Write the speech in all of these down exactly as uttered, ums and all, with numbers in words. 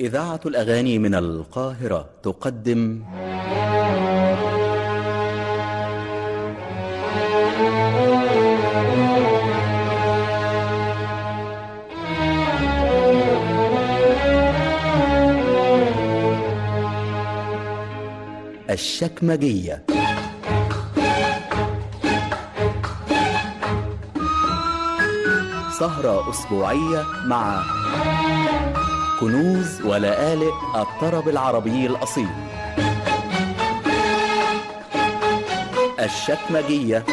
إذاعة الأغاني من القاهرة تقدم الشكمجية. سهرة أسبوعية مع كنوز ولآلئ الطرب العربي الأصيل. الشكمجية،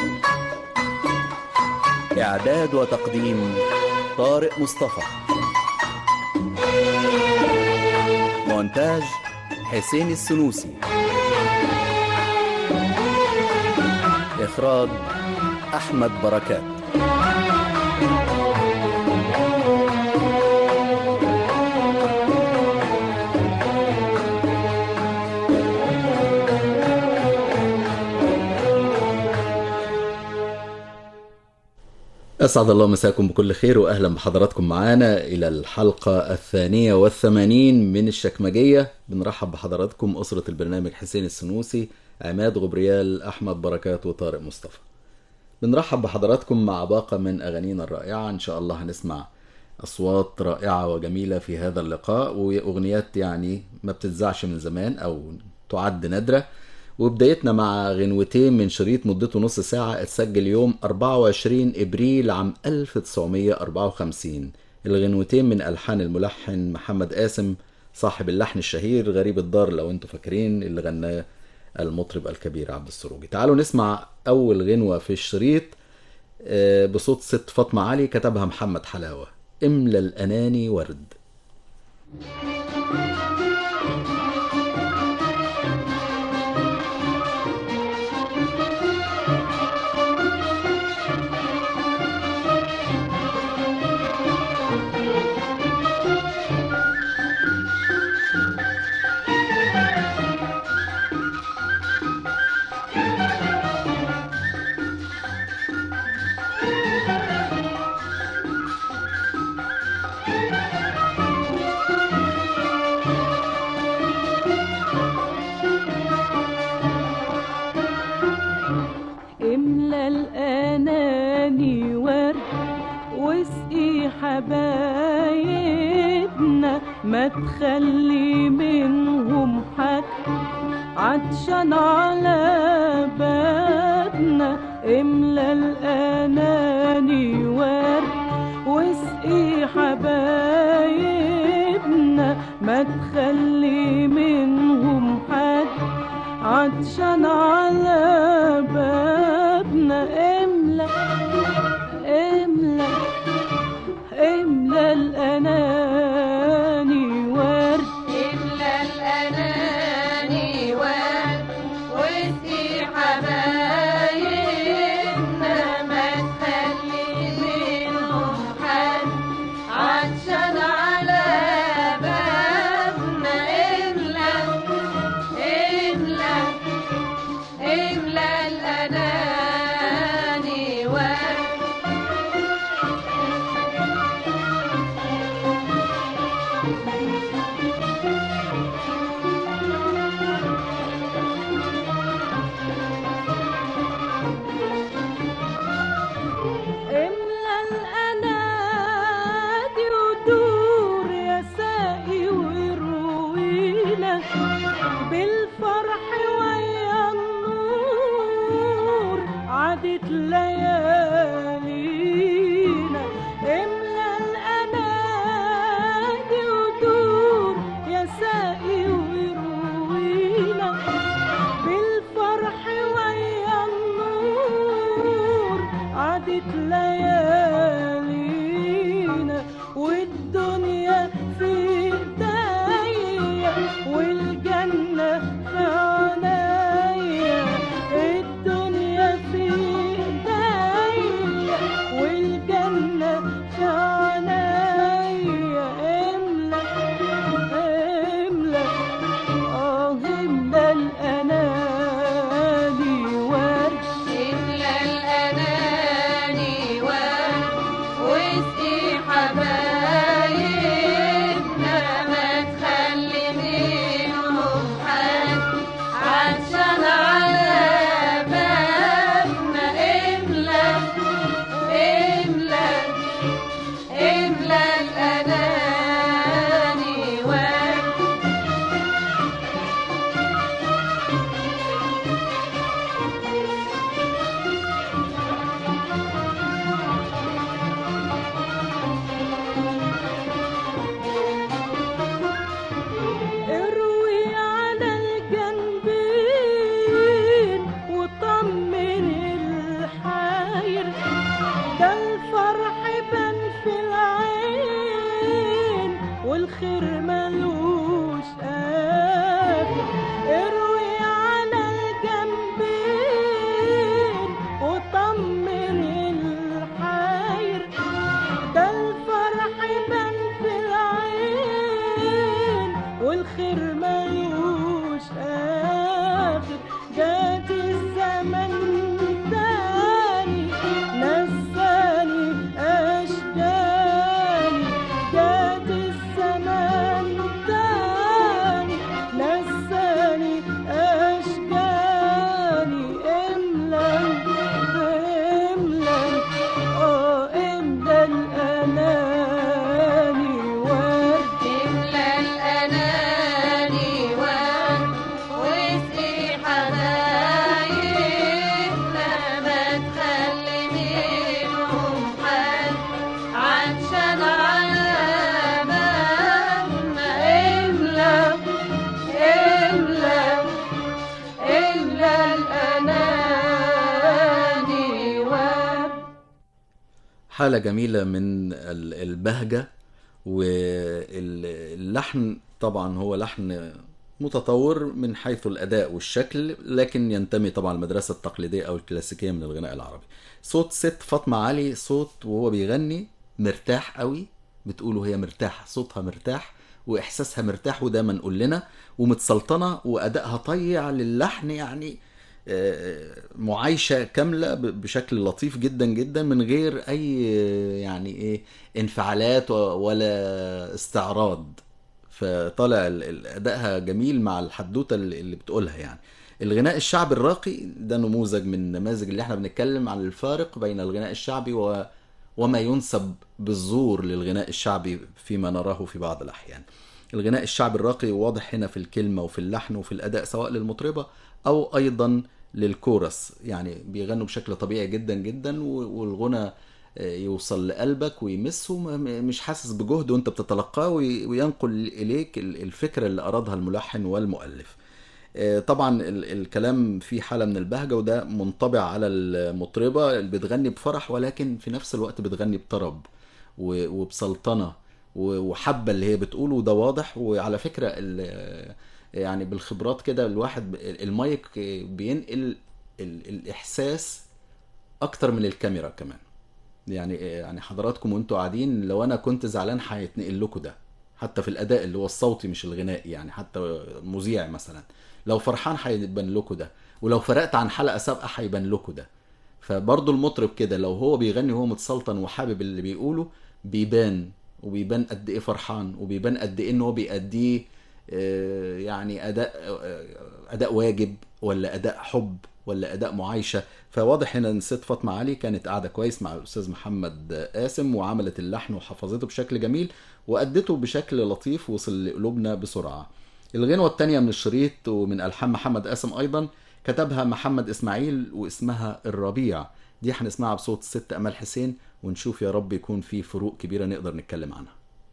إعداد وتقديم طارق مصطفى، مونتاج حسين السنوسي، إخراج أحمد بركات. أسعد الله مساكم بكل خير وأهلا بحضراتكم معانا إلى الحلقة الثانية والثمانين من الشكمجية. بنرحب بحضراتكم أسرة البرنامج حسين السنوسي، عماد غبريال، أحمد بركات، وطارق مصطفى. بنرحب بحضراتكم مع باقة من أغانينا الرائعة. إن شاء الله هنسمع أصوات رائعة وجميلة في هذا اللقاء، وأغنيات يعني ما بتتذاعش من زمان أو تعد نادرة. وبدايتنا مع غنوتين من شريط مدته نص ساعة اتسجل يوم أربعة وعشرين إبريل عام ألف وتسعمية وأربعة وخمسين. الغنوتين من ألحان الملحن محمد قاسم صاحب اللحن الشهير غريب الدار، لو انتوا فاكرين، اللي غناه المطرب الكبير عبد السروجي. تعالوا نسمع أول غنوة في الشريط بصوت ست فاطمة علي، كتبها محمد حلاوة، املى الأناني ورد. حبايبنا ما تخلي منهم حد عطشان على بابنا. املى الأناني ورد واسقي حبايبنا ما تخلي منهم حد عطشان على بابنا. املى املى املى الأناني ورد، املى الأناني ورد واسقي حبايبنا ما تخلي منهم حد عطشان على بابنا. املى املى املى الأناني ورد. بالفرح ويا النور عادت ليالينا. املى الأنادي ودور والخير ملوش آخر. اروي على الجنبين وطمن الحير، ده الفرح بان في العين والخير ملوش آخر. جات الزمن تاني نساني أشجاني، جات الزمن تاني نساني أشجاني. املا املا اه املا الأناني ورد، املا الأناني ورد واسقي حبايبنا، ما تخلي منهم حد عطشان على بابنا. املا املا املا الأناني ورد. حالة جميلة من ال- البهجة، واللحن طبعا هو لحن متطور من حيث الأداء والشكل، لكن ينتمي طبعا المدرسة التقليدية أو الكلاسيكية من الغناء العربي. صوت ست فاطمة علي صوت وهو بيغني مرتاح قوي، بتقوله هي مرتاحة، صوتها مرتاح وإحساسها مرتاح، وده ما نقول لنا، ومتسلطنة وأدائها طيع للحن، يعني آه، معايشة كاملة ب- بشكل لطيف جدا جدا من غير أي آه، يعني إيه انفعالات و- ولا استعراض. فطالع ال- ال- أدائها جميل مع الحدوتة اللي اللي بتقولها يعني. الغناء الشعبي الراقي ده نموذج من النماذج اللي احنا بنتكلم عن الفارق بين الغناء الشعبي و... وما ينسب بالزور للغناء الشعبي فيما نراه في بعض الأحيان. الغناء الشعبي الراقي واضح هنا في الكلمة وفي اللحن وفي الأداء، سواء للمطربة أو أيضا للكورس، يعني بيغنوا بشكل طبيعي جدا جدا، و- والغنى آه، يوصل لقلبك ويمسه، م- م- مش حاسس بجهد وانت بتتلقاه، وي- وينقل إليك ال- الفكرة اللي أرادها الملحن والمؤلف. آه، طبعا ال- الكلام فيه حالة من البهجة، وده منطبع على المطربة اللي بتغني بفرح ولكن في نفس الوقت بتغني بطرب و- وبسلطنة و- وحبة اللي هي بتقوله، وده واضح. وعلى فكرة ال- يعني بالخبرات كده الواحد ب- المايك بينقل ال- الإحساس أكتر من الكاميرا كمان. يعني يعني حضراتكم وانتوا قاعدين، لو انا كنت زعلان هيتنقل لكم ده، حتى في الاداء اللي هو الصوتي مش الغنائي، يعني حتى مذيع مثلا لو فرحان هيبان لكم ده، ولو فرقت عن حلقه سابقه هيبان لكم ده. فبرضه المطرب كده لو هو بيغني وهو متسلطن وحابب اللي بيقوله بيبان، وبيبان قد ايه فرحان، وبيبان قد ايه ان هو بيأديه آه، يعني اداء آه، اداء واجب ولا اداء حب ولا اداء معايشه. فواضح هنا ان ست فاطمه علي كانت قاعده كويس مع الاستاذ محمد قاسم، وعملت اللحن وحفظته بشكل جميل وادته بشكل لطيف وصل لقلوبنا بسرعه. الغنوه الثانيه من الشريط ومن الحان محمد قاسم ايضا كتبها محمد اسماعيل، واسمها الربيع. دي هنسمعها بصوت الست امال حسين، ونشوف يا رب يكون في فروق كبيره نقدر نتكلم عنها.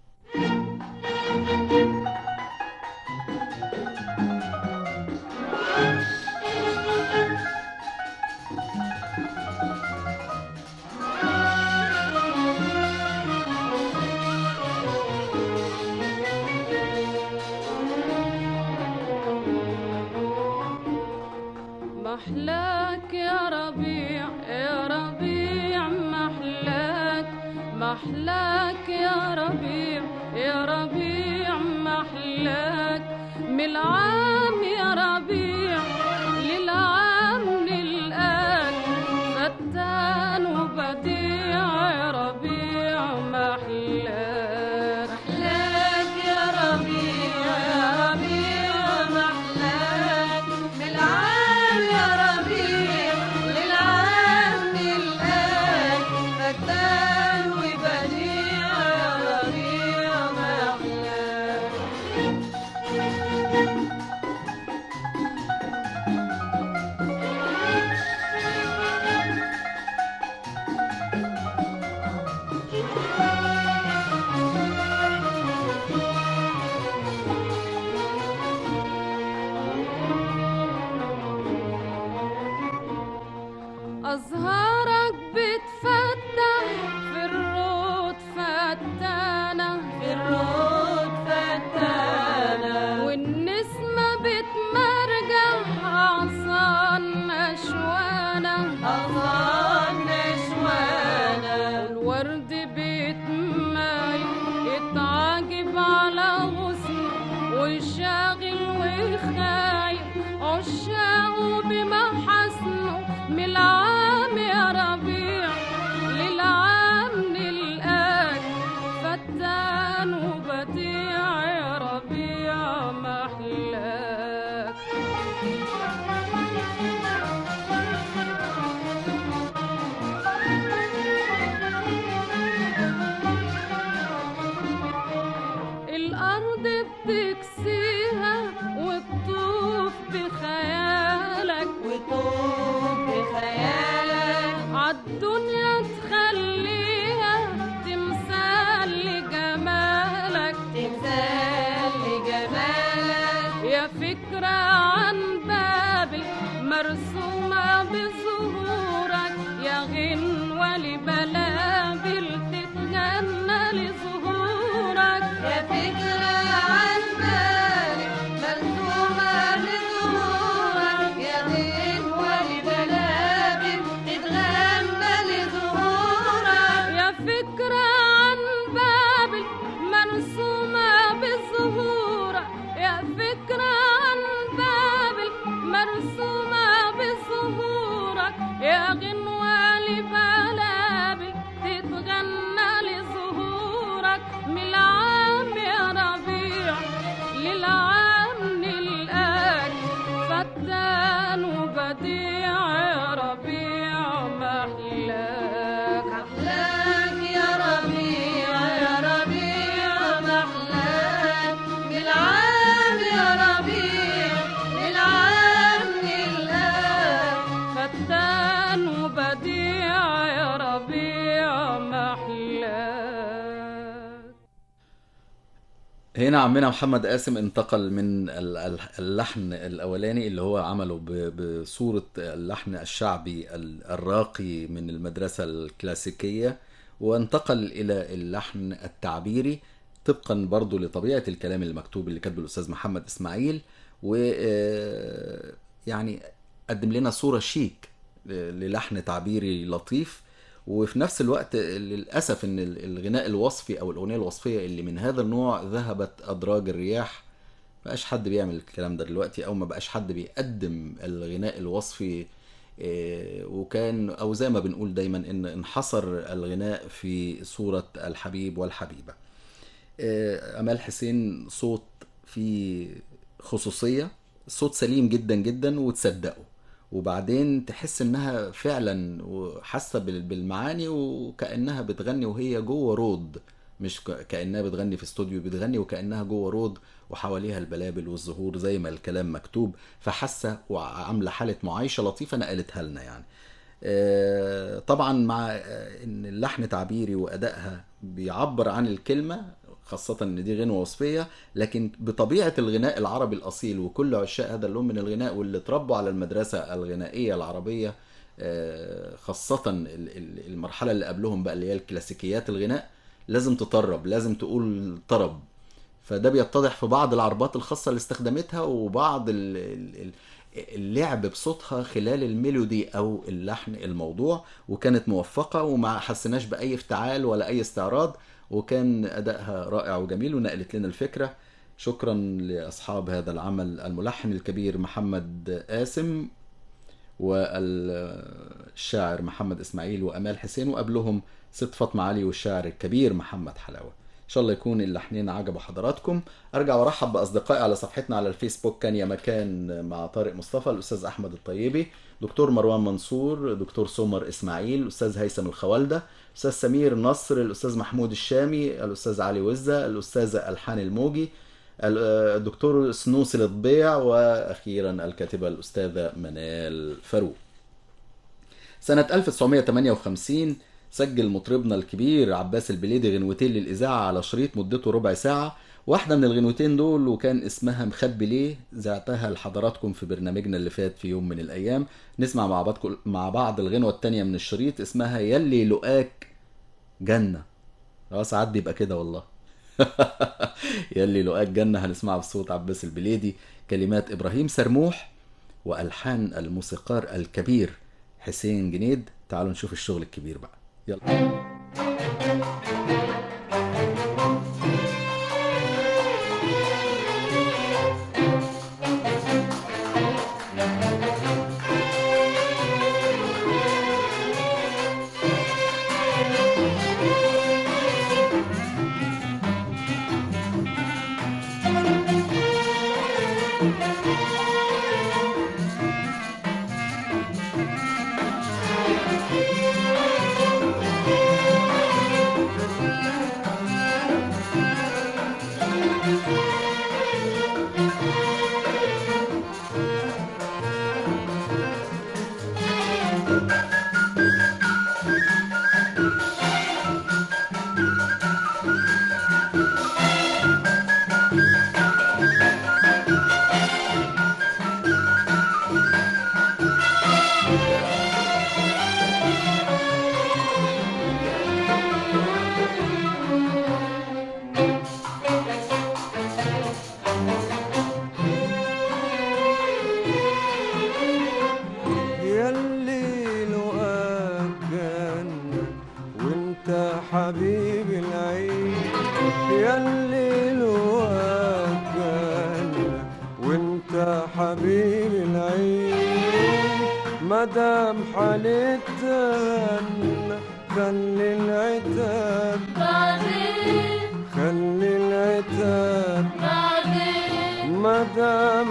محلاك يا ربيع يا ربيع محلاك، محلاك يا ربيع يا ربيع محلاك، من العام يا ربيع للعام الآن، فتان وبديع يا ربيع محلاك. محلاك يا ربيع يا ربيع محلاك، من العام يا ربيع للعام الآن، فتان وبديع يا ربيع محلاك. غلو خاين عشاقه بمحاسنه من العام يا ربيع للعام نلقاك فتان وبديع يا ربيع محلاك. الأرض بتكسيها وتطوف بخيالك وطوف بخيالك عالدنيا تخليها تمثال لجمالك تمثال لجمالك يا فكرة عن بابل مرسومة بظهورك يا غنوة لبلابل تتغنى لظهورك يا فكرة عن بالك مرسومة لظهورك يا غنوة لبلابل تتغنى لظهورك يا فكرة عن بابل مرسومة بظهورك يا فكرة عن بابل مرسومة بظهورك يا غنوة لبلابل تتغنى لظهورك من العام يا ربيع للعام نلقاك فتان وبديع يا ربيع محلاك. محلاك يا ربيع يا ربيع محلاك بالعام يا ربيع للعام نلقاك فتان وبديع يا ربيع محلاك. هنا عمنا محمد قاسم انتقل من ال- ال- اللحن الأولاني اللي هو عمله ب- بصورة اللحن الشعبي ال- الراقي من المدرسة الكلاسيكية، وانتقل إلى اللحن التعبيري طبقا برضو لطبيعة الكلام المكتوب اللي كاتبه الأستاذ محمد إسماعيل، و آه، يعني قدم لنا صورة شيك للحن تعبيري لطيف. وفي نفس الوقت للأسف إن الغناء الوصفي أو الأغنية الوصفية اللي من هذا النوع ذهبت أدراج الرياح. مبقاش حد بيعمل الكلام ده دلوقتي، أو مبقاش حد بيقدم الغناء الوصفي. إيه، وكان أو زي ما بنقول دايما إن انحصر الغناء في صورة الحبيب والحبيبة. إيه، أمال حسين صوت فيه خصوصية، صوت سليم جدا جدا وتصدقه، وبعدين تحس انها فعلا وحاسه بال- بالمعاني وكانها بتغني وهي جوه رود، مش ك- كانها بتغني في استوديو، بتغني وكانها جوه رود وحواليها البلابل والزهور زي ما الكلام مكتوب، فحاسه وعامله حاله معايشه لطيفه نقلتها لنا يعني. آه، طبعا مع آه، ان اللحن تعبيري وادائها بيعبر عن الكلمه، خاصة ان دي غنوة وصفية، لكن بطبيعة الغناء العربي الاصيل وكل عشاق هذا اللون من الغناء واللي اتربوا على المدرسة الغنائية العربية، آه، خاصة ال- ال- المرحلة اللي قبلهم بقى اللي هي الكلاسيكيات الغناء، لازم تطرب، لازم تقول طرب. فده بيتضح في بعض العربات الخاصة اللي استخدمتها وبعض ال- ال- ال- اللعب بصوتها خلال الميلودي او اللحن الموضوع، وكانت موفقة وما حسناش بأي افتعال ولا أي استعراض، وكان أدائها رائع وجميل ونقلت لنا الفكرة. شكرا لأصحاب هذا العمل، الملحن الكبير محمد قاسم والشاعر محمد إسماعيل وأمال حسين، وقبلهم ست فاطمة علي والشاعر الكبير محمد حلاوة. إن شاء الله يكون اللحنين عجبوا حضراتكم. أرجع وأرحب بأصدقائي على صفحتنا على الفيسبوك كان يا مكان مع طارق مصطفى، الأستاذ أحمد الطيبي، دكتور مروان منصور، دكتور سمر إسماعيل، الأستاذ هيثم الخوالدة، الأستاذ سمير نصر، الأستاذ محمود الشامي، الأستاذ علي وزة، الأستاذة ألحان الموجي، الدكتور سنوسي الطبيع، وأخيرا الكاتبة الأستاذة منال فاروق. سنة ألف وتسعمائة وثمانية وخمسين سجل مطربنا الكبير عباس البليدي غنوتين للإذاعة على شريط مدته ربع ساعة. واحدة من الغنوتين دول وكان اسمها مخبي ليه، ذاعتها لحضراتكم في برنامجنا اللي فات في يوم من الأيام. نسمع مع بعض مع بعض الغنوة التانية من الشريط اسمها يلي لقاك جنة. اه ساعات بيبقى كده والله. يلي لقاك جنة هنسمعها بصوت عباس البليدي، كلمات إبراهيم سرموح وألحان الموسيقار الكبير حسين جنيد. تعالوا نشوف الشغل الكبير بقى، يلا. ياللي لقاك جنة وانت حبيب العين، ياللي لقاك جنة وانت حبيب العين، مدام حنتهنى خلي العتاب بعدين خلي العتاب بعدين مدام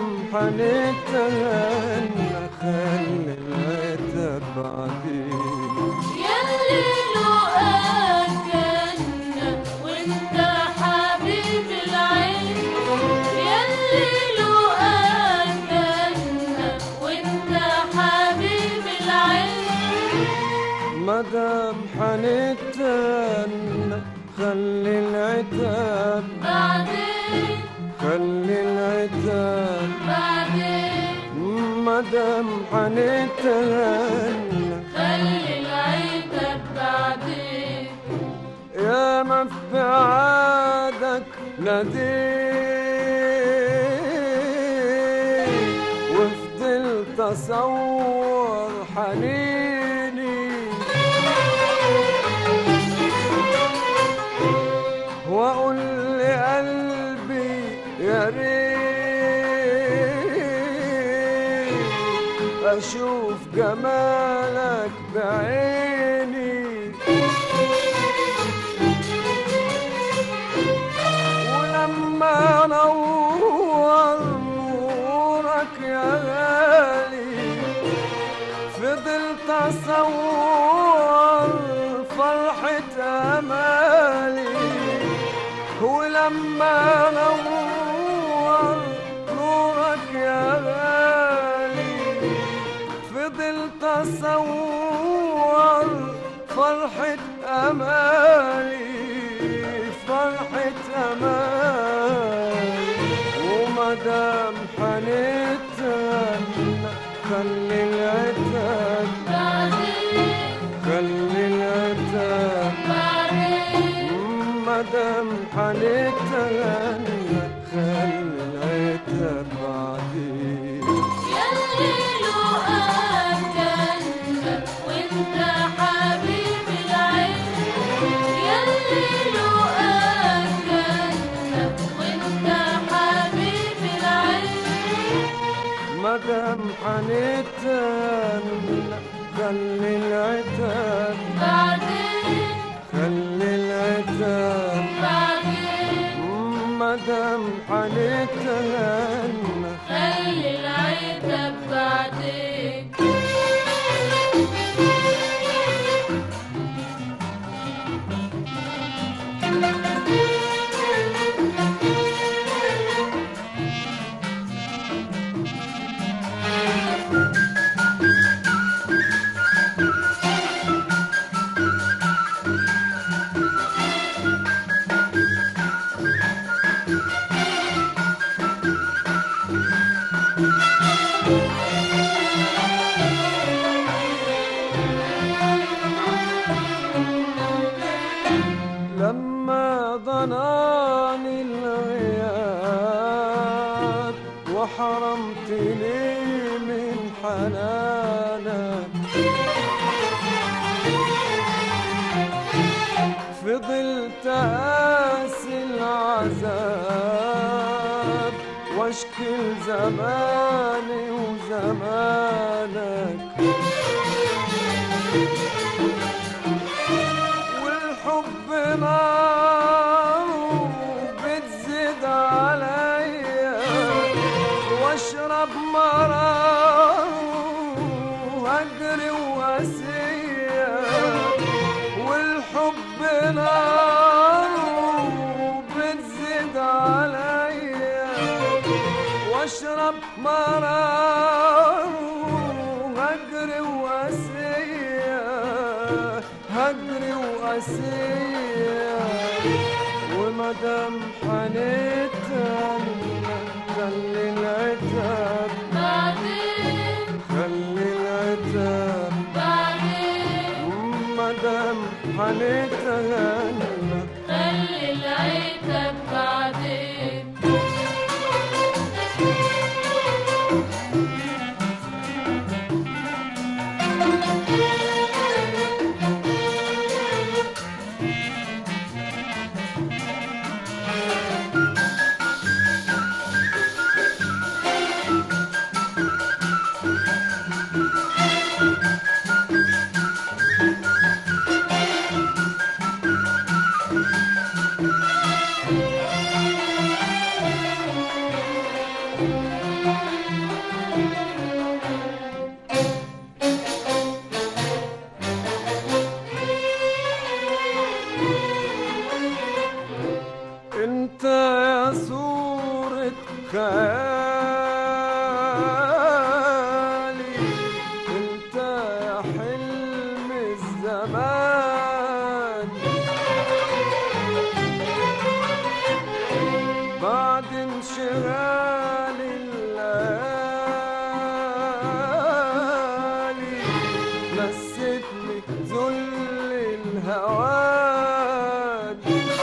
حنتهنى خلي العتاب بعدين. ياللي لقاك جنة وانت حبيب العين، ياللي لقاك جنة وانت حبيب العين، مدام حنتهنى خلي العتاب بعدين خلي العتاب بعدين مدام حنتهنى خلي العتاب بعدين. يا ما في بعادك ناديت وفضلت اصور حنيني، واقول لقلبي يا ريت اشوف جمالك بعيني، ولما نور نورك يا غالي فضلت اصور فرحة امالي، ولما نور نورك يا غالي فضلت اصور فرحة امالي فرحة امالي، ومدام حنتهنى خلي العتاب بعدين خلي العتاب بعدين مدام حنتهنى خلي العتاب بعدين. ياللي لقاك جنة وانت حبيب العين، ياللي لقاك جنة وانت حبيب العين، مدام حنتهنى خلي العتاب بعدين خلي العتاب بعدين مدام حنتهنى خلي العتاب بعدين. لما ضناني الغياب وحرمتني من حنانك فضلت قاسي العذاب واشكي لزماني وزمانك، والحب نار بتزيد عليا واشرب مرار واجري واسيا، والحب نار بتزيد عليا واشرب مرار هجري واسيه هجري واسيه ومدام حنيت خلي العتاب بعدين خلي العتاب بعدين مدام حنيت خلي العتاب بعدين. انت يا صورة خيالي انت يا حلم الزمان بعد انشغال الليالي نسيتني ذل الهوان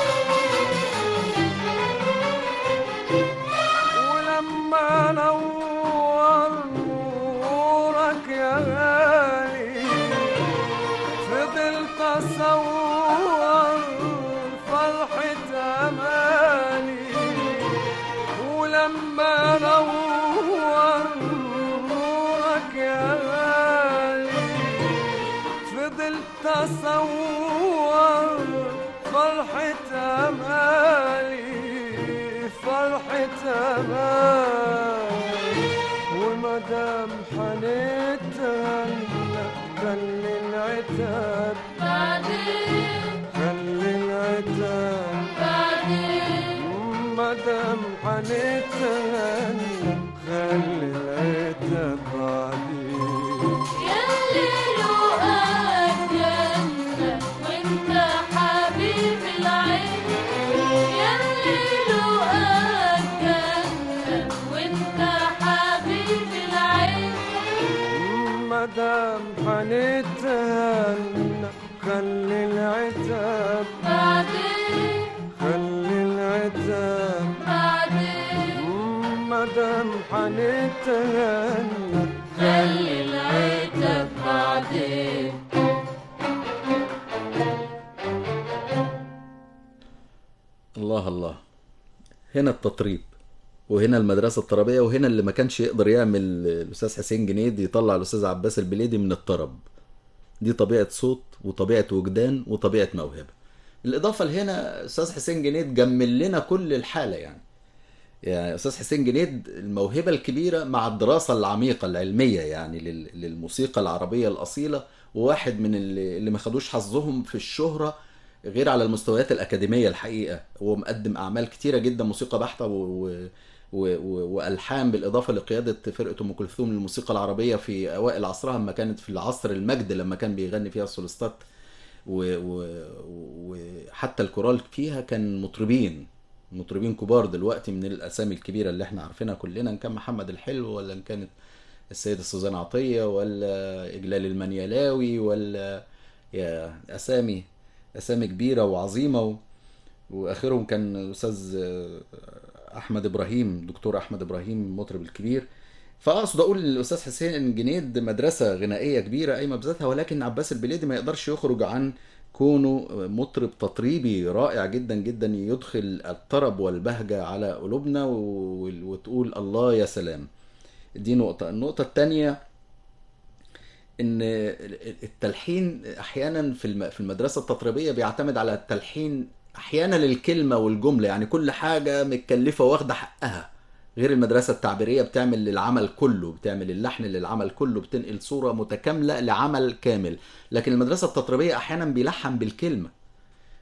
ولما نور نورك يا غالي فضلت اصور فرحة امالي ولما نور نورك يا غالي فضلت اصور فرحة امالي فرحة امالي ومدام حنيت خلي العتاب بعدين خلي العتاب بعدين مدام حنيت خلي العتاب بعدين ياللي لقاك جنة وانت حبيب العين ياللي لقاك جنة وانت حبيب العين مدام حنيت خلي العتاب بعدين خلي العتاب بعدين مدام حنيت خلي العتاب بعدين. الله الله. هنا التطريب وهنا المدرسة الطربية وهنا اللي ما كانش يقدر يعمل الأستاذ حسين جنيد يطلع الأستاذ عباس البليدي من الطرب. دي طبيعة صوت وطبيعة وجدان وطبيعة موهبة. الإضافة لهنا أستاذ حسين جنيد جمل لنا كل الحالة يعني. يعني أستاذ حسين جنيد الموهبة الكبيرة مع الدراسة العميقة العلمية يعني للموسيقى العربية الأصيلة، وواحد من اللي, اللي ما خدوش حظهم في الشهرة غير على المستويات الأكاديمية الحقيقة. هو مقدم أعمال كتيرة جدا موسيقى بحتة و... و... و... والحان بالاضافه لقياده فرقه ام كلثوم للموسيقى العربيه في اوائل عصرها لما كانت في العصر المجد لما كان بيغني فيها السولستات وحتى و... و... الكورال فيها كان مطربين مطربين كبار دلوقتي من الاسامي الكبيره اللي احنا عارفينها كلنا، ان كان محمد الحلو ولا ان كانت السيده سوزان عطيه ولا اجلال المنيلاوي ولا يا اسامي اسامي كبيره وعظيمه و... واخرهم كان الاستاذ احمد ابراهيم، دكتور احمد ابراهيم المطرب الكبير. فاقصد اقول ان الاستاذ حسين جنيد مدرسه غنائيه كبيره قايمه بذاتها، ولكن عباس البليدي ما يقدرش يخرج عن كونه مطرب تطريبي رائع جدا جدا يدخل الطرب والبهجه على قلوبنا وتقول الله يا سلام. دي نقطه. النقطه الثانيه ان التلحين احيانا في المدرسه التطريبيه بيعتمد على التلحين احيانا للكلمه والجمله، يعني كل حاجه متكلفه واخده حقها، غير المدرسه التعبيريه بتعمل للعمل كله، بتعمل اللحن للعمل كله، بتنقل صوره متكامله لعمل كامل. لكن المدرسه التطريبيه احيانا بيلحن بالكلمه،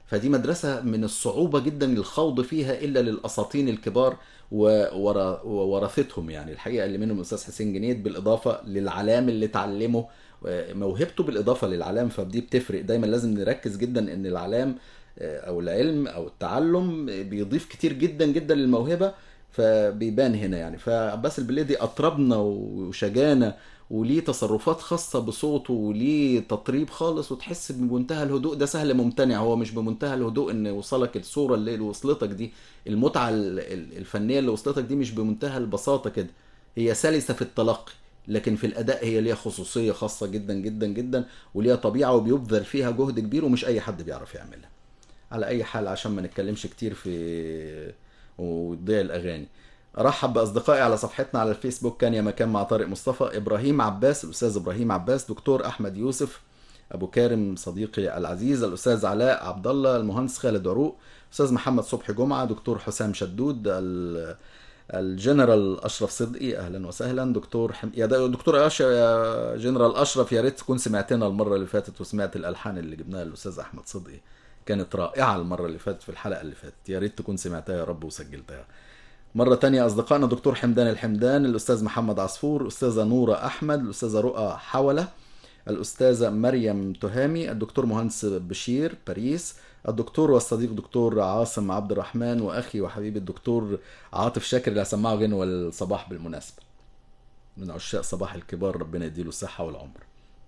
فدي مدرسة من الصعوبة جدا الخوض فيها إلا للأساطين الكبار وورا- وورثتهم، يعني الحقيقة اللي منهم الأستاذ حسين جنيد، بالإضافة للعلام اللي اتعلمه موهبته، بالإضافة للعلام. فدي بتفرق دايما، لازم نركز جدا إن العلام أو العلم أو التعلم بيضيف كتير جدا جدا للموهبة، فبيبان هنا يعني. فعباس البليدي أطربنا وشجانا، وليه تصرفات خاصة بصوته، وليه تطريب خالص، وتحس بمنتهى الهدوء. ده سهل ممتنع، هو مش بمنتهى الهدوء ان وصلك الصورة اللي اللي وصلتك دي، المتعة ال- ال- الفنية اللي وصلتك دي مش بمنتهى البساطة كده. هي سلسة في التلقي، لكن في الأداء هي ليها خصوصية خاصة جدا جدا جدا، وليها طبيعة وبيبذل فيها جهد كبير، ومش أي حد بيعرف يعملها. على أي حال، عشان ما نتكلمش كتير في وتضيع الأغاني، ارحب باصدقائي على صفحتنا على الفيسبوك كان يا مكان مع طارق مصطفى، ابراهيم عباس، الاستاذ ابراهيم عباس، دكتور احمد يوسف، ابو كارم صديقي العزيز، الاستاذ علاء عبد الله، المهندس خالد عروق، استاذ محمد صبحي جمعه، دكتور حسام شدود، ال- الجنرال اشرف صدقي، اهلا وسهلا. دكتور حم... يا د- دكتور أش... يا جنرال اشرف، يا ريت تكون سمعتنا المره اللي فاتت وسمعت الالحان اللي جبناها للاستاذ احمد صدقي، كانت رائعه المره اللي فاتت في الحلقه اللي فاتت، يا ريت تكون سمعتها يا رب وسجلتها. مرة تانية أصدقائنا دكتور حمدان الحمدان، الأستاذ محمد عصفور، الأستاذة نورة أحمد، الأستاذة رؤى حولة، الأستاذة مريم تهامي، الدكتور مهندس بشير باريس، الدكتور والصديق دكتور عاصم عبد الرحمن، وأخي وحبيبي الدكتور عاطف شاكر اللي هسمعه غنوة الصباح بالمناسبة، من عشاق صباح الكبار، ربنا يديله الصحة والعمر.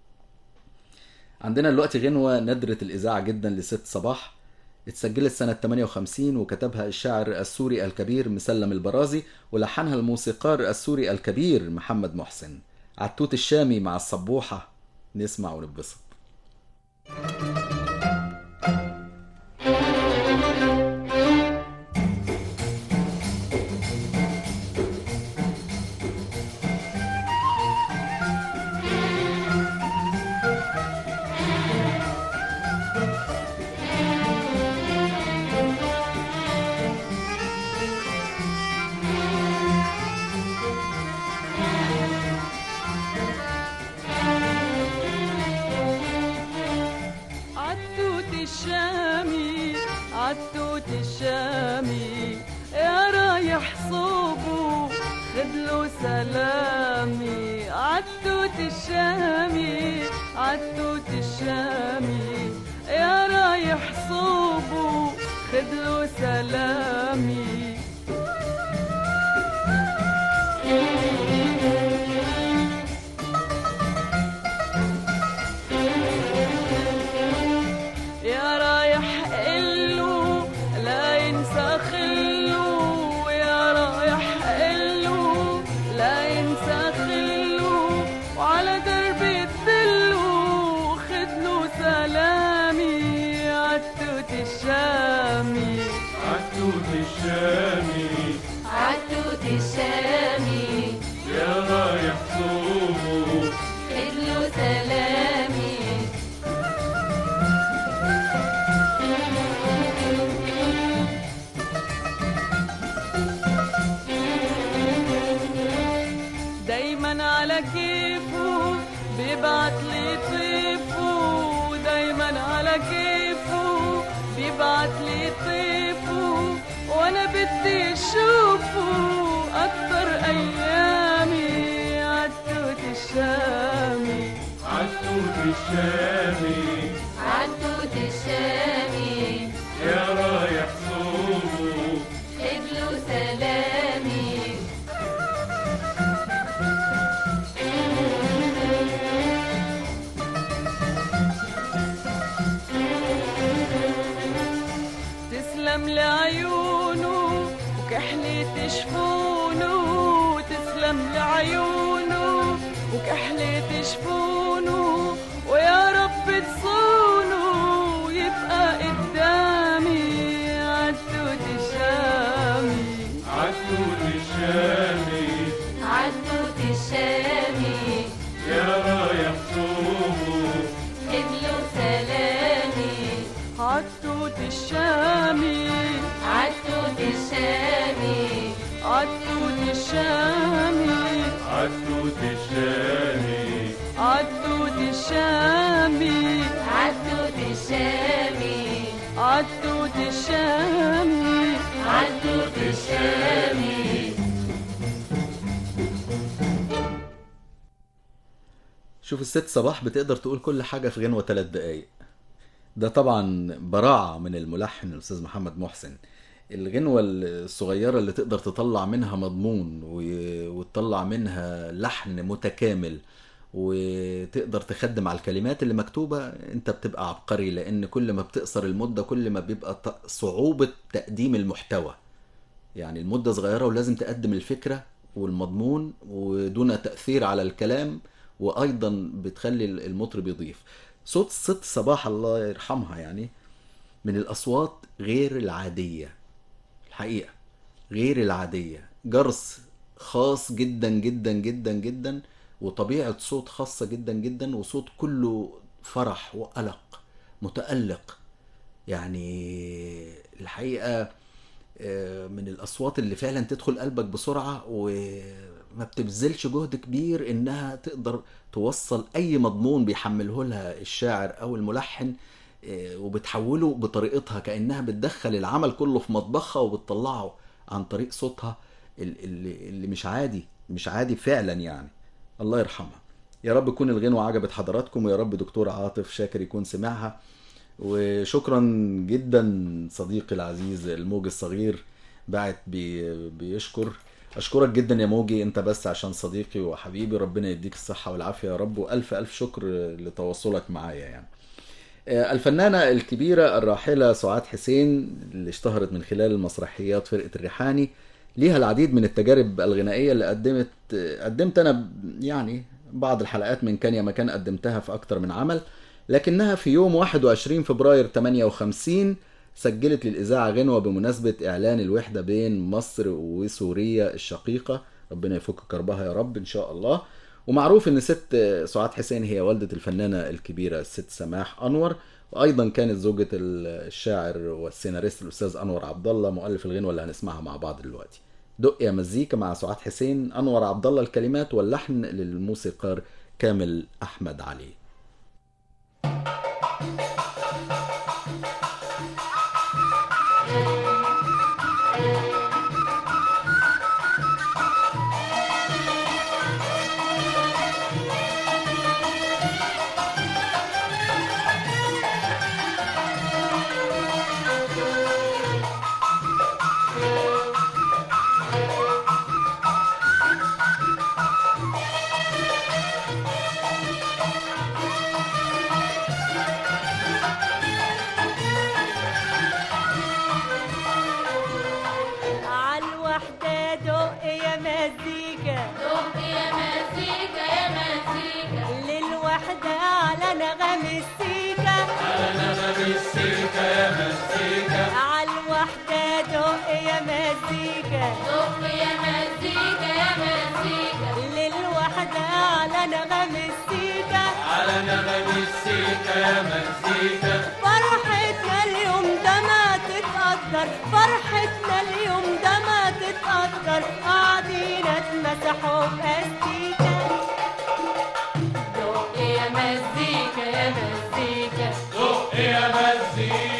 عندنا دلوقتي غنوة نادرة الإذاعة جدا لست صباح، اتسجلت سنة ثمانية وخمسين، وكتبها الشاعر السوري الكبير مسلم البرازي، ولحنها الموسيقار السوري الكبير محمد محسن. عتوت الشامي مع الصبوحة، نسمع ونبسط. عالتوت الشامي عالتوت الشامي يا رايح صوبه خدله سلامي. عالتوت الشامي عالتوت الشامي يا رايح صوبه خدله سلامي. يا رايح قله لا ينسى خله، يا رايح قله لا ينسى خله، وعلى دربي تدله خدله سلامي. عالتوت الشامي عالتوت الشامي عالتوت الشامي يا رايح صوبه خدله سلامي. دايما على كيفه بيبعت لي طيفه، دايما على كيفه بيبعت لي طيفه، وانا بدي اشوفه اكتر ايامي. عالتوت الشامي عالتوت الشامي عالتوت الشامي يا رايح صوبه خدله سلامي. تسلم لعيونه وكحلة شفونه، تسلم لعيونه وكحلة شفونه، ويا رب تصونه يبقى قدامي. عالتوت الشامي عالتوت الشامي عالتوت الشامي يا رايح صوبه خدله سلامي. عالتوت الشامي عالتوت الشامي عالتوت الشامي عالتوت الشامي عالتوت الشامي عالتوت الشامي عالتوت عالتوت الشامي عالتوت الشامي. شوف الست صباح بتقدر تقول كل حاجة في غنوة ثلاث دقايق. ده طبعا براعة من الملحن الأستاذ محمد محسن. الغنوة الصغيرة اللي تقدر تطلع منها مضمون و- وتطلع منها لحن متكامل وتقدر تخدم على الكلمات اللي مكتوبة، انت بتبقى عبقري، لان كل ما بتقصر المدة كل ما بيبقى ط- صعوبة تقديم المحتوى. يعني المدة صغيرة ولازم تقدم الفكرة والمضمون ودون تأثير على الكلام، وأيضا بتخلي المطرب يضيف. صوت ست صباح الله يرحمها يعني من الأصوات غير العادية الحقيقة، غير العادية. جرس خاص جدا جدا جدا جدا، وطبيعة صوت خاصة جدا جدا، وصوت كله فرح وقلق متألق. يعني الحقيقة آه، من الأصوات اللي فعلا تدخل قلبك بسرعة، وما بتبذلش جهد كبير إنها تقدر توصل أي مضمون بيحمله لها الشاعر أو الملحن، آه، وبتحوله بطريقتها كأنها بتدخل العمل كله في مطبخها وبتطلعه عن طريق صوتها ال- اللي اللي مش عادي، مش عادي فعلا يعني. الله يرحمها. يا رب تكون الغنوة عجبت حضراتكم، ويا رب دكتور عاطف شاكر يكون سمعها. وشكرا جدا صديقي العزيز الموجي الصغير بعت بي بيشكر. اشكرك جدا يا موجي، انت بس عشان صديقي وحبيبي، ربنا يديك الصحة والعافية يا رب، والف الف شكر لتواصلك معايا يعني. آه، الفنانة الكبيرة الراحلة سعاد حسين اللي اشتهرت من خلال المسرحيات فرقة الريحاني، ليها العديد من التجارب الغنائية اللي قدمت آه، قدمت أنا يعني بعض الحلقات من كان يا مكان قدمتها في أكتر من عمل. لكنها في يوم واحد وعشرين فبراير ثمانية وخمسين سجلت للإذاعة غنوة بمناسبة إعلان الوحدة بين مصر وسوريا الشقيقة، ربنا يفك كربها يا رب إن شاء الله. ومعروف ان ست سعاد حسين هي والدة الفنانة الكبيرة الست سماح انور، وايضا كانت زوجة الشاعر والسيناريست الاستاذ انور عبد الله مؤلف الغنوة اللي هنسمعها مع بعض دلوقتي. دق يا مزيكا مع سعاد حسين، انور عبد الله الكلمات، واللحن للموسيقار كامل احمد علي. عالوحدة دق يا مزيكا دق يا مزيكا يا مزيكا. للوحدة على نغم السيكا على نغم السيكا يا مزيكا. عالوحدة دق يا مزيكا دق يا مزيكا يا مزيكا. للوحدة على نغم السيكا على نغم السيكا يا مزيكا. فرحتنا اليوم ده ما تتقدر، فرحتنا اليوم ده ما تتقدر، قاعدين اتمسحوا باستيكا. دق يا مزيكا يا مزيكا. دق يا مزيكا.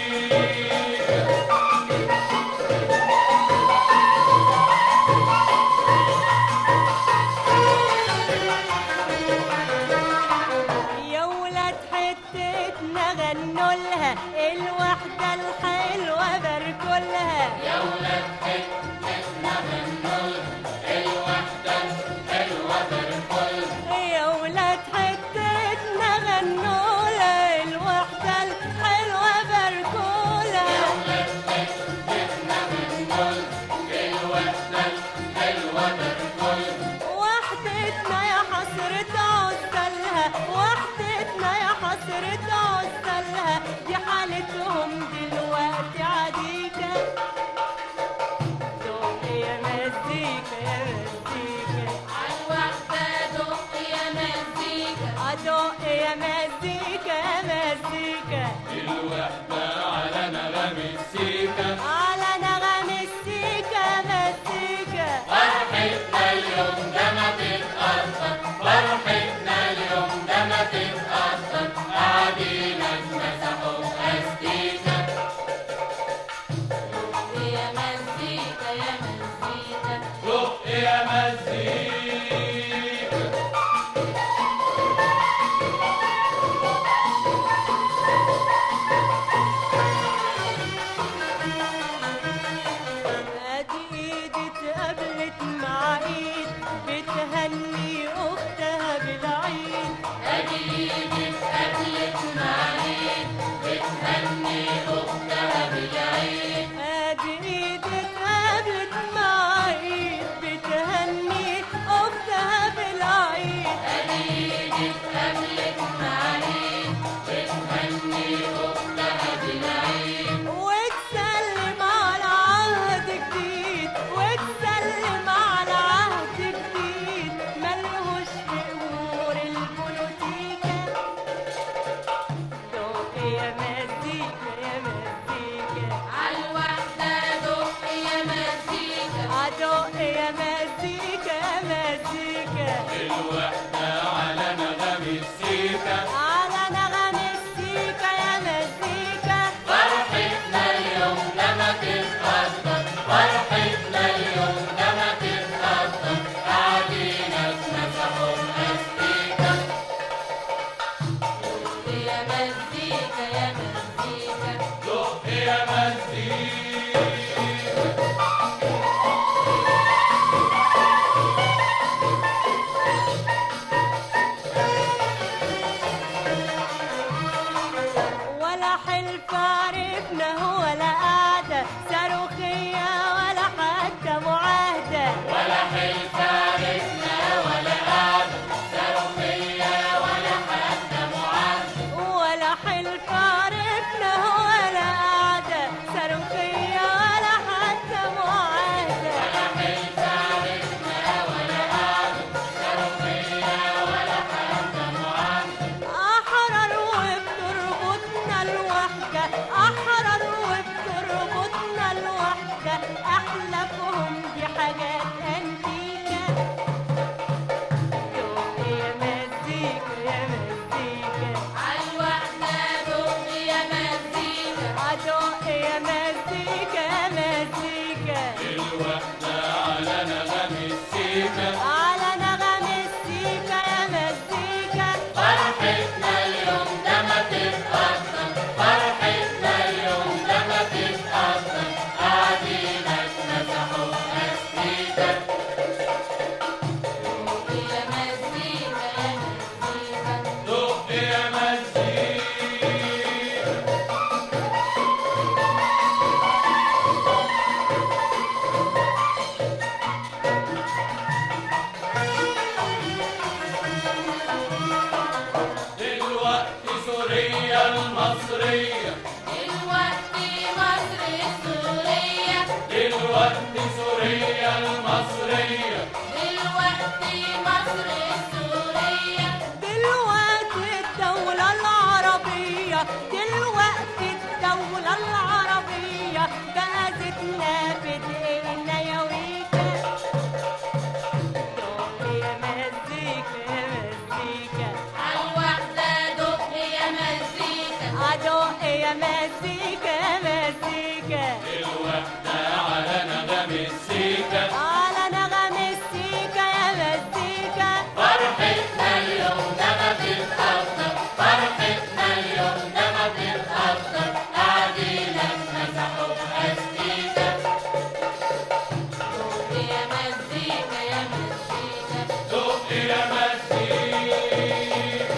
يا ولاد حتتنا غنوا لها الوحدة الحلوة باركولها. يا ولاد حتتنا غنوا الوحدة الحلوة بالكل. يا ولاد حتتنا غنوا لها الوحدة الحلوة باركولها. يا ولاد حتتنا غنوا الوحدة الحلوة بالكل. وحدتنا يا حسرة عزلها، وحدتنا يا حسرة عزلها، دي حالتهم دلوقتي عديكة. دق يا مزيكا يا مزيكا عالوحدة دق يا مزيكا. أدق يا مزيكا يا مزيكا الوحدة على نغم السيكا. على نغم السيكا مزيكا. فرحتنا اليوم ده ما تتقدر، فرحتنا اليوم ده ما تتقدر، قاعدين اتمسحوا باستيكا. مزيكا يا مزيكا الوحدة على نغم السيكة على نغم السيكا يا مزيكا فرحتنا اليوم ده ما تتقدر فرحتنا اليوم ده ما تتقدر قاعدين اتمسحوا بمزيكا يا مزيكا يا مزيكا دق يا مزيكا ولا حلف عرفنا ولا قعدة صاروخية ولا حتى معاهدة ولا حلف عرفنا ولا قعدة صاروخية ولا حتى معاهدة ولا حلف عرفنا ولا قعدة صاروخية ولا حتى معاهدة ولا حلف عرفنا ولا قعدة صاروخية ولا حتى معاهدة أحرر وبتربطنا الوحدة أحرر وبتربطنا الوحدة أحلفهم دي حاجات أنتيكة يا مزيكا يا مزيكا عالوحدة دق يا مزيكا أدق يا مزيكا يا مزيكا الوحدة على نغم السيكة على نغم السيكا يا مزيكا فرحتنا اليوم ده ما تتقدر فرحتنا اليوم ده ما تتقدر قاعدين اتمسحوا بمزيكا يا مزيكا يا مزيكا دق يا مزيكا دلوقتي سوريا المصرية دلوقتي مصر السورية دلوقتي سوريا المصرية دلوقتي مصر السورية دلوقتي الدولة العربية دلوقتي الدولة العربية بقتنا بدقنا يا ويكا يا مزيكا يا مزيكا عالوحدة دق يا مزيكا أدق يا مزيكا يا مزيكا الوحدة على نغم السيكة على نغم السيكا يا مزيكا فرحتنا اليوم ده ما تتقدر فرحتنا اليوم ده ما تتقدر قاعدين اتمسحوا بمزيكا يا مزيكا يا مزيكا دق يا مزيكا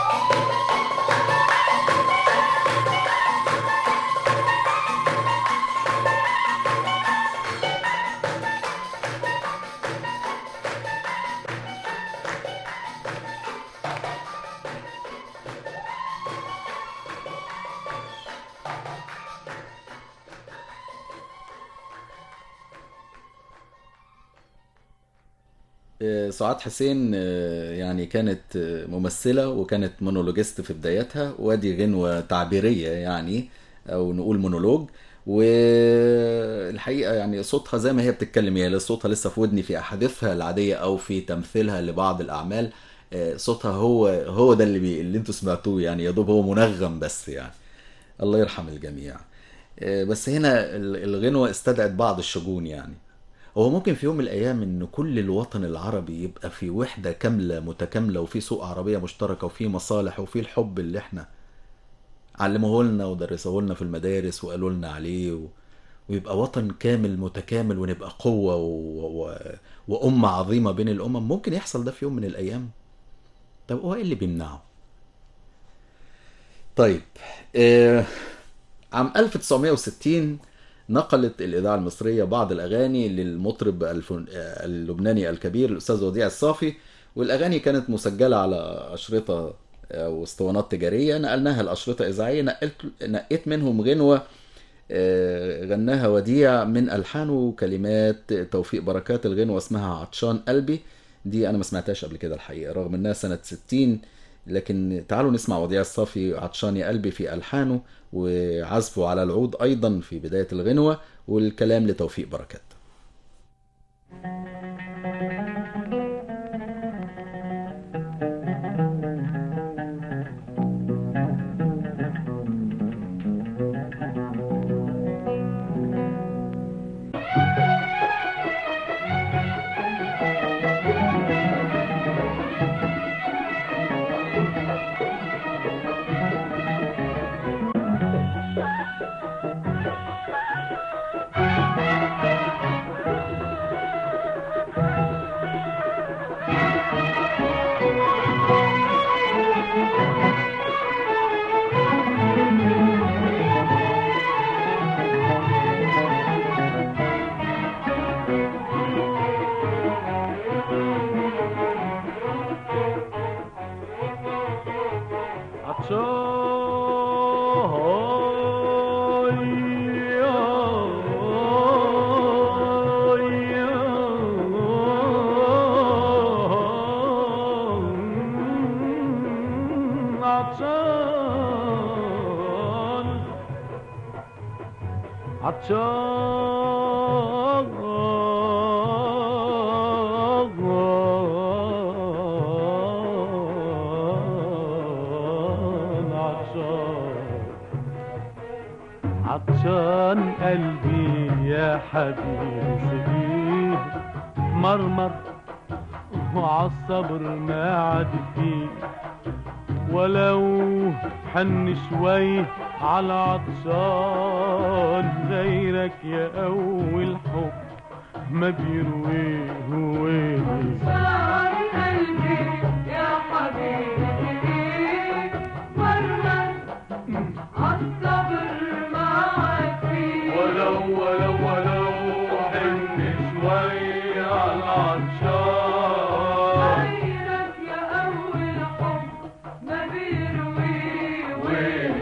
آه، سعاد حسين آه، يعني كانت آه، ممثلة وكانت مونولوجيست في بدايتها، وادي غنوة تعبيرية يعني، أو نقول مونولوج. والحقيقة يعني صوتها زي ما هي بتتكلم، هي صوتها لسه في ودني في أحاديثها العادية أو في تمثيلها لبعض الأعمال. آه، صوتها هو هو ده اللي, بي اللي انتوا سمعتوه يعني، يا دوب هو منغم بس يعني. الله يرحم الجميع. آه، بس هنا ال- الغنوة استدعت بعض الشجون يعني. هو ممكن في يوم من الأيام إن كل الوطن العربي يبقى في وحدة كاملة متكاملة، وفي سوق عربية مشتركة، وفي مصالح، وفي الحب اللي احنا علموه لنا ودرسوه لنا في المدارس وقالوا لنا عليه، و... ويبقى وطن كامل متكامل، ونبقى قوة و... و... وأمة عظيمة بين الأمم. ممكن يحصل ده في يوم من الأيام؟ طب هو إيه اللي بيمنعه؟ طيب، آه، عام ألف وتسعمائة وستين نقلت الإذاعة المصرية بعض الأغاني للمطرب الفن... اللبناني الكبير الأستاذ وديع الصافي، والأغاني كانت مسجلة على أشرطة أو اسطوانات تجارية. نقلناها الأشرطة إذاعية، نقلت نقيت منهم غنوة آه، غناها وديع من ألحانه وكلمات توفيق بركات. الغنوة اسمها عطشان قلبي، دي أنا ما سمعتهاش قبل كده الحقيقة رغم إنها سنة ستين. لكن تعالوا نسمع وديع الصافي عطشان يا قلبي في ألحانه، وعزفه على العود أيضا في بداية الغنوة، والكلام لتوفيق بركات. عطشان قلبي يا حبيبي سقيه مرمر وعالصبر ما عاد فيه ولو حن شوي على عطشان غيرك يا أول حب ما بيرويه ويه عطشان قلبي يا حبيبي مرمر عالصبر ما عاد فيه ولو ولو ولو حن شوي على العطشان غيرك يا أول حب ما بيرويه ويه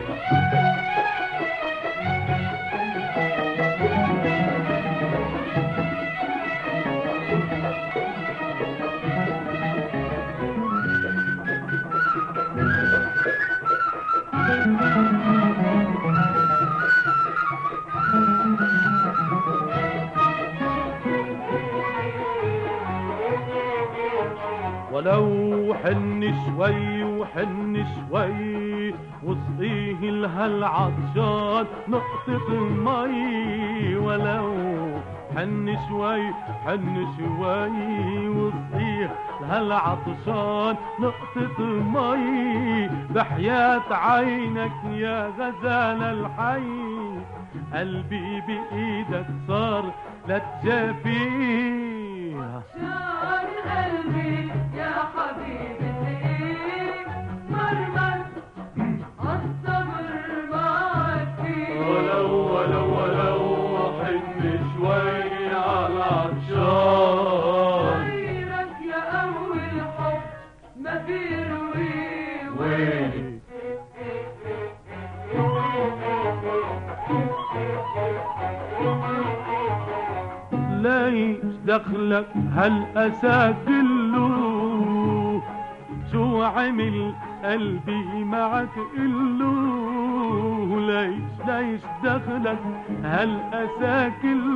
ولو حن شوي وحن شوي وسقيه لهالعطشان نقطة مي ولو حن شوي حن شوي وسقيه لهالعطشان نقطة مي بحياة عينك يا غزال الحي قلبي بإيدك صار لا تجافيه عطشان قلبي يا حبيبي سقيك مرمر عالصبر ما عاد فيه ولو ولو ولو حن شوي على العطشان غيرك يا أول حب ما بيرويه ويلي ليش دخلك هالأسى كله شو عمل قلبي معك قله ليش ليش دخلك هالأسى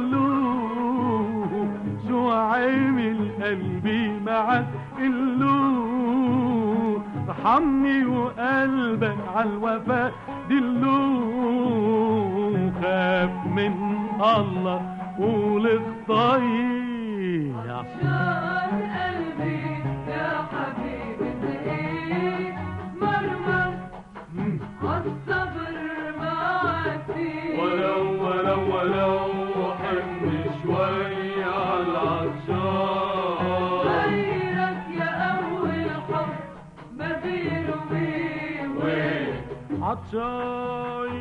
كله شو عمل قلبي معك قله ارحمني وقلبك عالوفاء دله خاف من الله قول اخطي عطشان قلبي يا حبيبي سقيك مرمر عالصبر ما عاد فيه ولو ولو ولو حن شوي على العطشان غيرك يا أول حب ما بيرويه ويه عطشان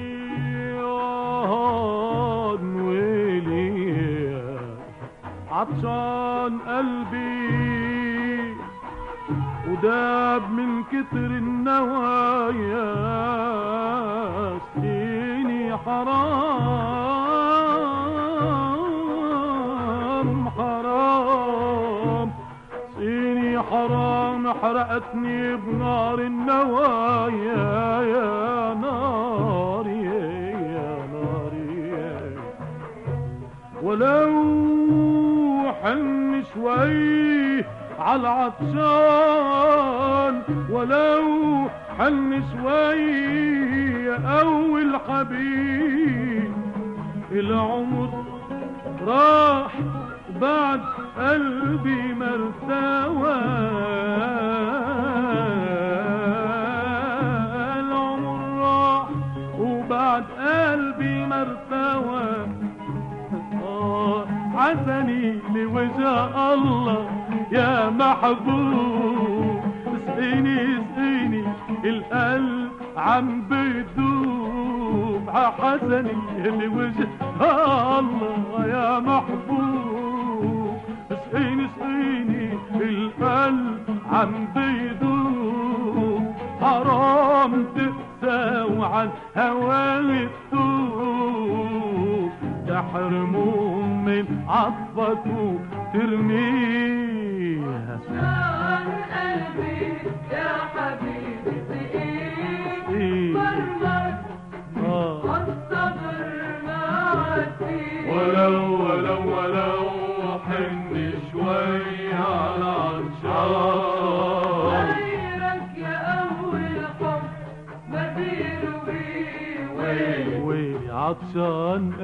ويلي عطشان قلبي وداب من كتر النوايا سقيني حرام حرام سقيني حرام حرقتني بنار النوايا يا نار يا نار ولو حن شوي عالعطشان ولو حن شوي يا أول حبيب العمر راح بعد قلبي مرتوى العمر راح وبعد قلبي مرتوى عزني لوجه الله يا محبوب اسقيني اسقيني القلب عم بدوب حزني لوجه الله يا محبوب اسقيني اسقيني القلب عم بدوب حرام تقسى وعن هواي الطوب تحرموا من عطفك وترميها عطشان قلبي يا حبيبي سقيك مرمر عالصبر ما عاد فيه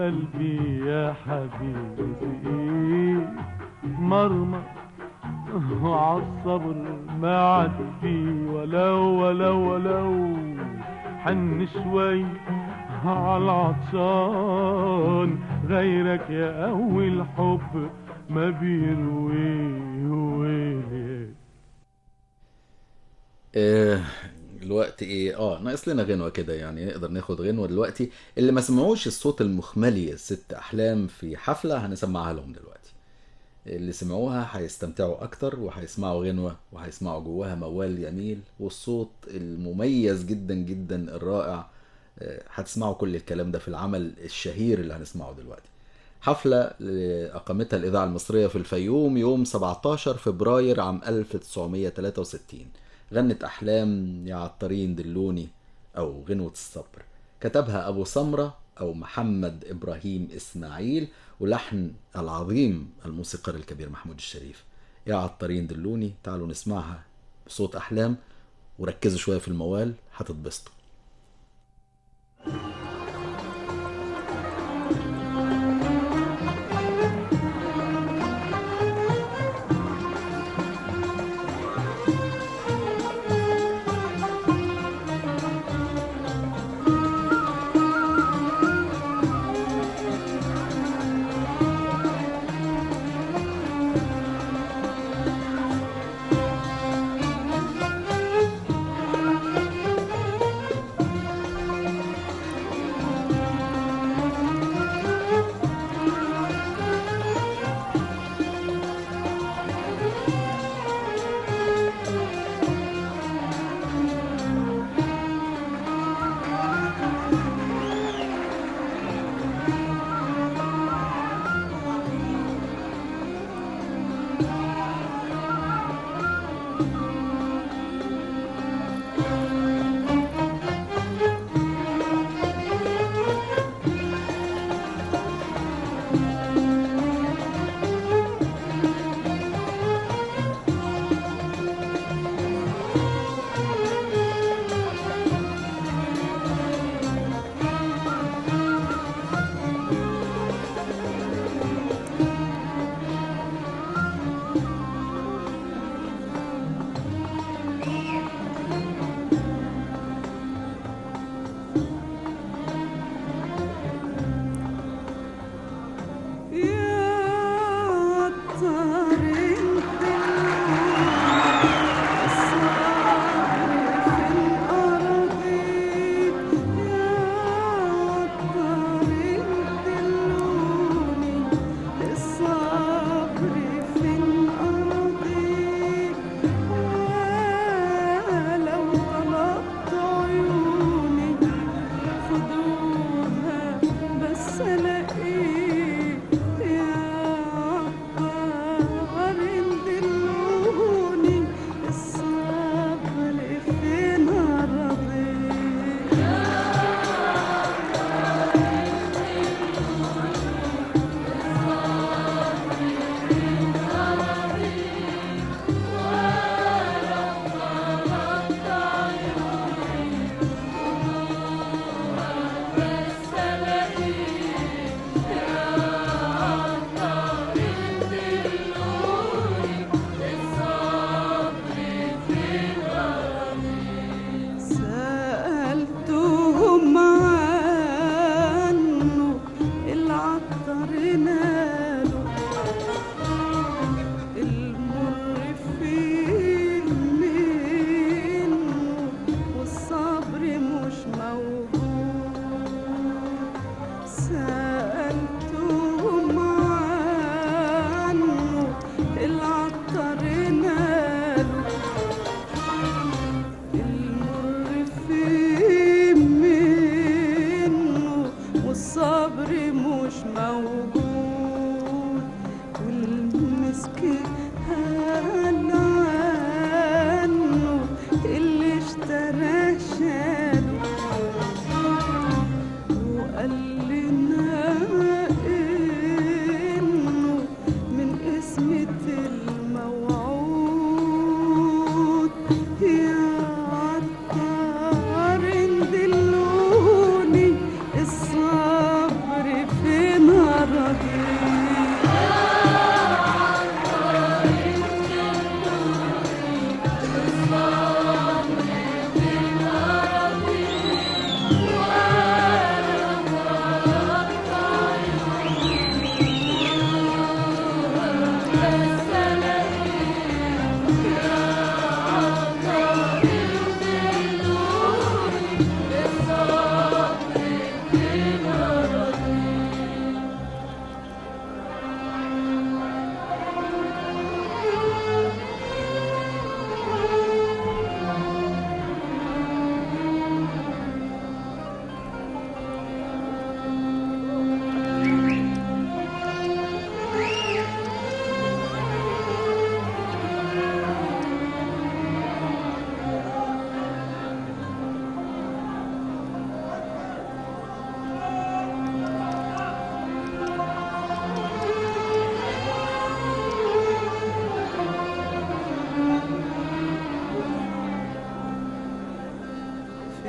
قلبي يا حبيبي ايه مرمى وعالصبر ما عاد فيه ولو ولو ولو حن شوي عالعطشان غيرك يا أول حب ما بيروي ويلي. آه، الوقت ايه اه ناقص لنا غنوة كده، يعني نقدر ناخد غنوة دلوقتي. اللي ما سمعوش الصوت المخملي ست احلام في حفلة هنسمعها لهم دلوقتي. اللي سمعوها هيستمتعوا اكتر، وهيسمعوا غنوة وهيسمعوا جواها موال جميل والصوت المميز جدا جدا الرائع. آه، هتسمعوا كل الكلام ده في العمل الشهير اللي هنسمعه دلوقتي. حفلة آه، أقامتها الإذاعة المصرية في الفيوم يوم سبعتاشر فبراير عام ألف وتسعمية وتلاتة وستين. غنت أحلام يا عطارين دلوني أو غنوة الصبر، كتبها أبو سمرة أو محمد إبراهيم إسماعيل، ولحن العظيم الموسيقار الكبير محمود الشريف. يا عطارين دلوني، تعالوا نسمعها بصوت أحلام، وركزوا شوية في الموال هتتبسطوا.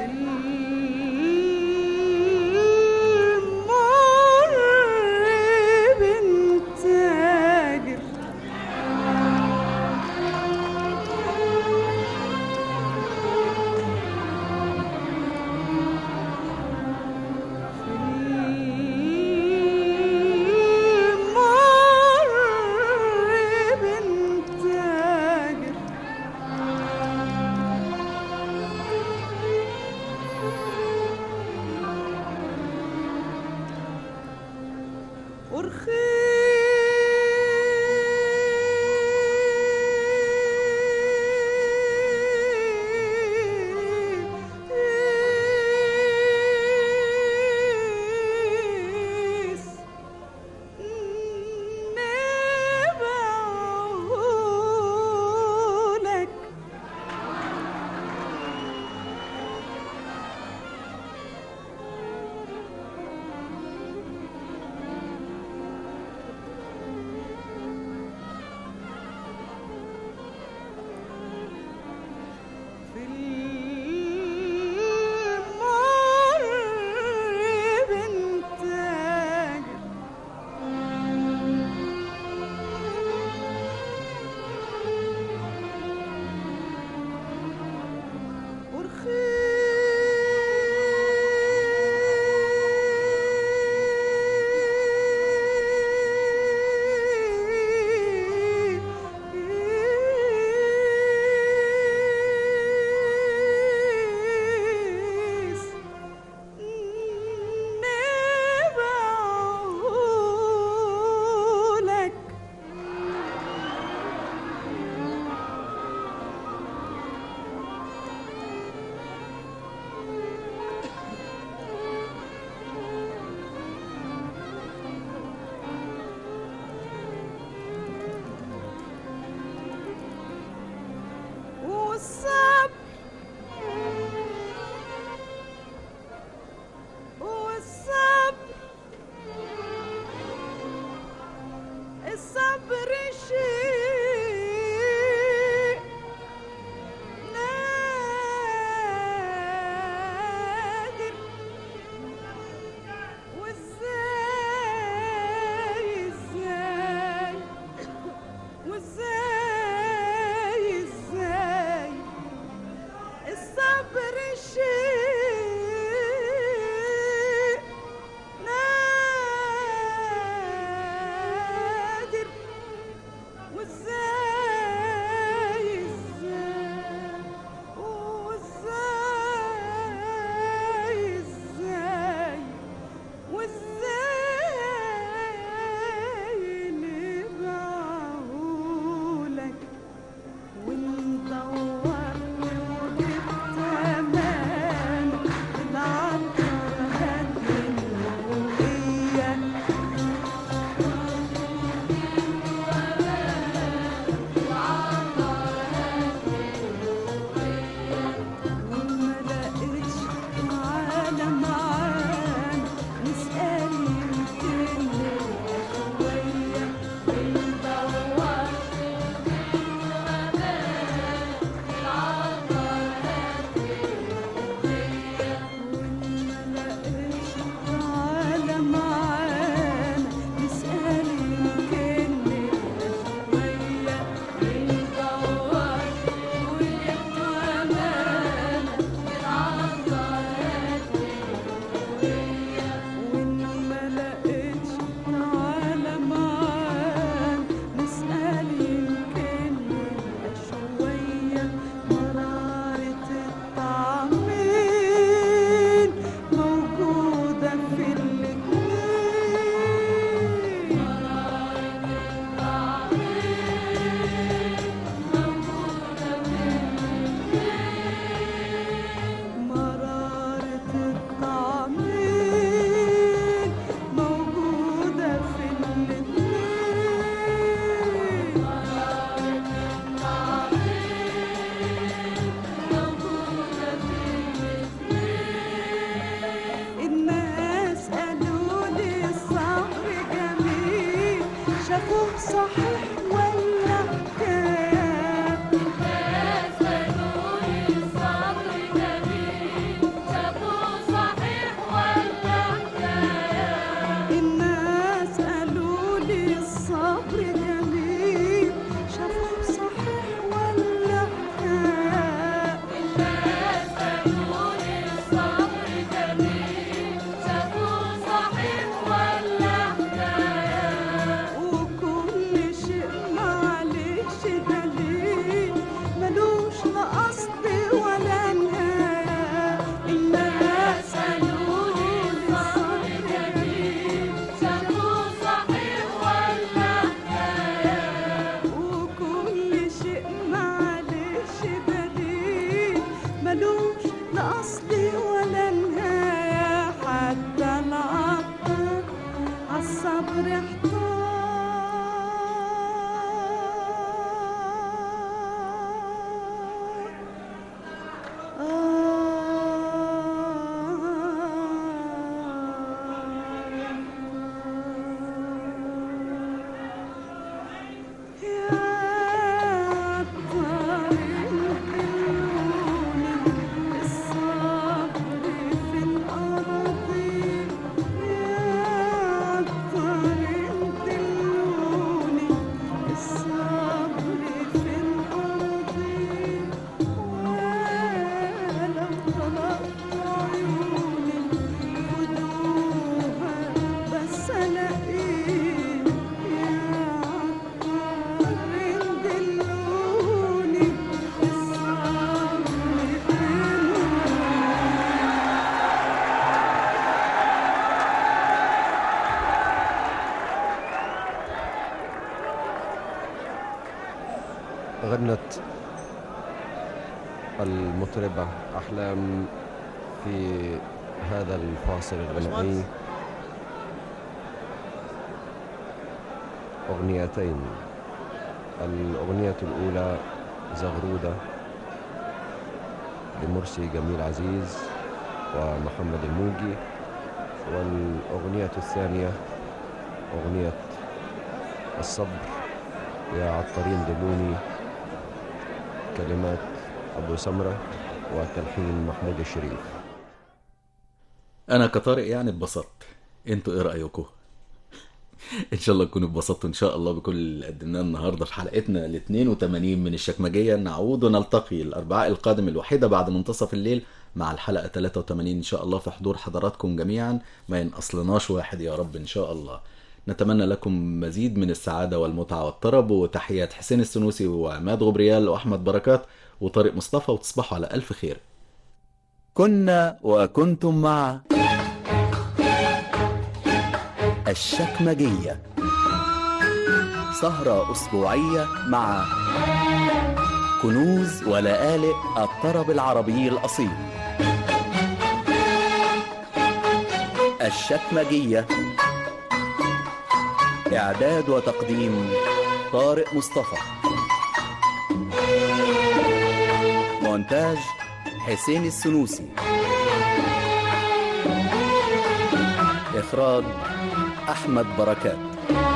مر غنت المطربة أحلام في هذا الفاصل الغنائي أغنيتين. الأغنية الأولى زغرودة لمرسي جميل عزيز ومحمد الموجي، والأغنية الثانية أغنية الصبر يا عطارين دلوني، كلمات أبو سمرة وتلحين محمود الشريف. انا كطارق يعني اتبسطت، انتوا ايه رايكم؟ ان شاء الله تكونوا اتبسطتوا ان شاء الله بكل اللي قدمناه النهارده في حلقتنا ال اثنين وثمانين من الشكمجيه. نعود ونلتقي الاربعاء القادم الوحيده بعد منتصف الليل مع الحلقه ثلاثة وثمانين ان شاء الله في حضور حضراتكم جميعا، ما ينقصلناش واحد يا رب ان شاء الله. نتمنى لكم مزيد من السعاده والمتعه والطرب، وتحيات حسين السنوسي وعماد غبريال واحمد بركات وطارق مصطفى، وتصبحوا على الف خير. كنا وكنتم مع الشكمجية، سهرة أسبوعية مع كنوز ولآلئ الطرب العربي الأصيل. الشكمجية، إعداد وتقديم طارق مصطفى، مونتاج حسين السنوسي، إخراج أحمد بركات.